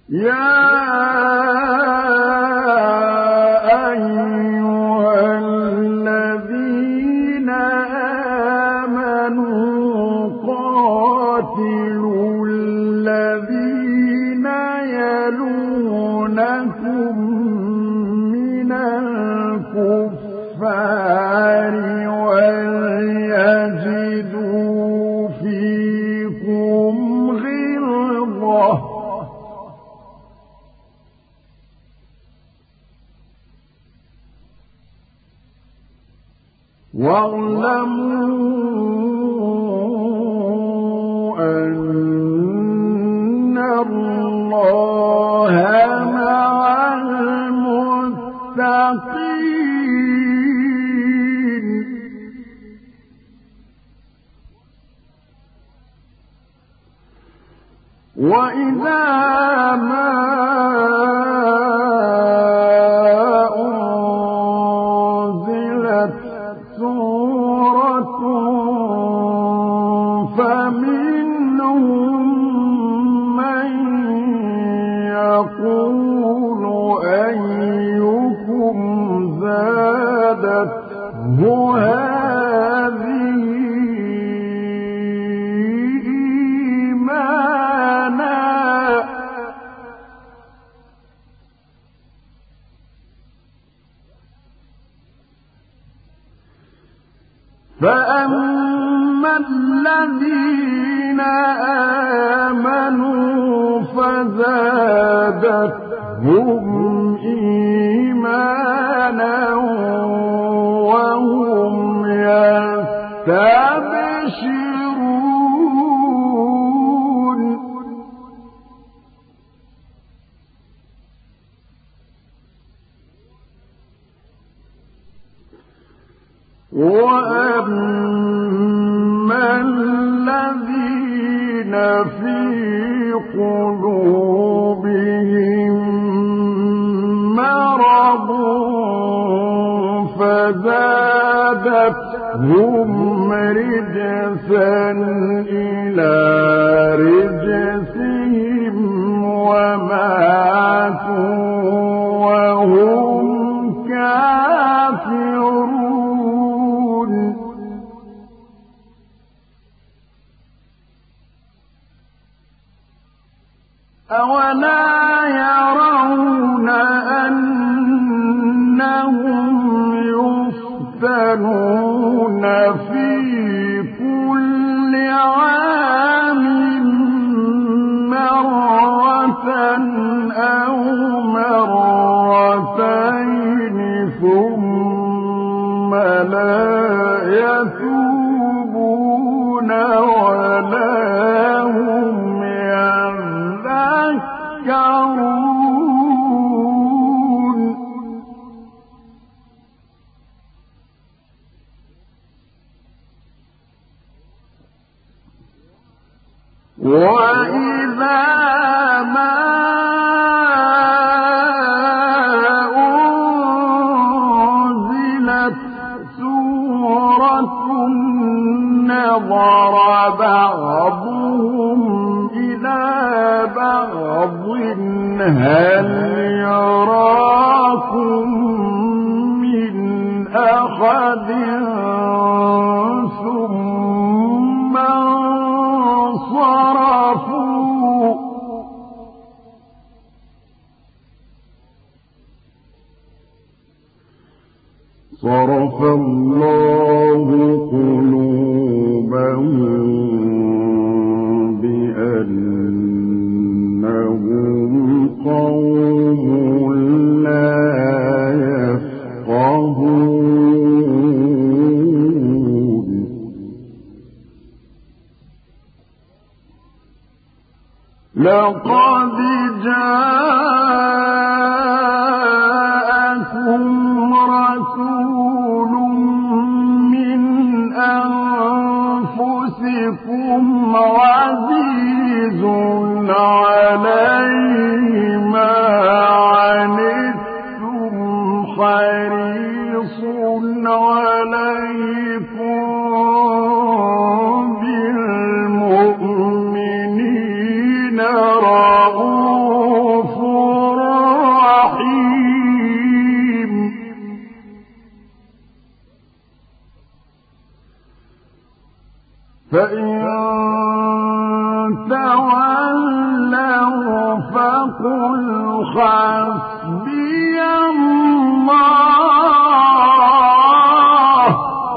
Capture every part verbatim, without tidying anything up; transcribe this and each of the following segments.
يا أيها الذين آمنوا قاتلوا الذين يلونكم من الكفار وليجدوا فيكم غلظة واعلموا أن الله مع المتقين. وإذا ما أنزلت سورة فمنهم من يقول أيكم زادته هذه إيمانا فأما الذين آمنوا فزادتهم إيمانا وهم يستبشرون. وأما الذين في قلوبهم مرض فزادتهم رجسا إلى رجسهم وماتوا وهم كافرون. أولا يرون أنهم يفتنون في كل عام مرة أو مرتين ثم لا يتوبون ولا هم يذكرون. وإذا ما أنزلت سورة نظر بعضهم إلى بعض هل يراكم من أحد ثم انصرفوا. صرف الله قلوبهم بأنهم قوم لا يفقهون. لقد جاءكم رسول من أنفسكم عزيز عليه ما عنتم حريص عليكم بالمؤمنين رؤوف فإن تولوا فقل حسبي الله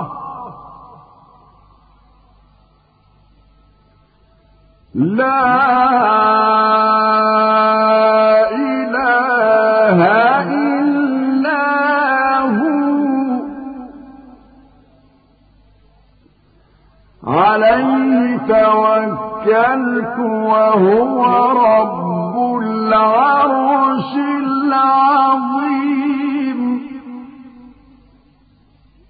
لا إله إلا هو عليه توكلت وهو رب العرش العظيم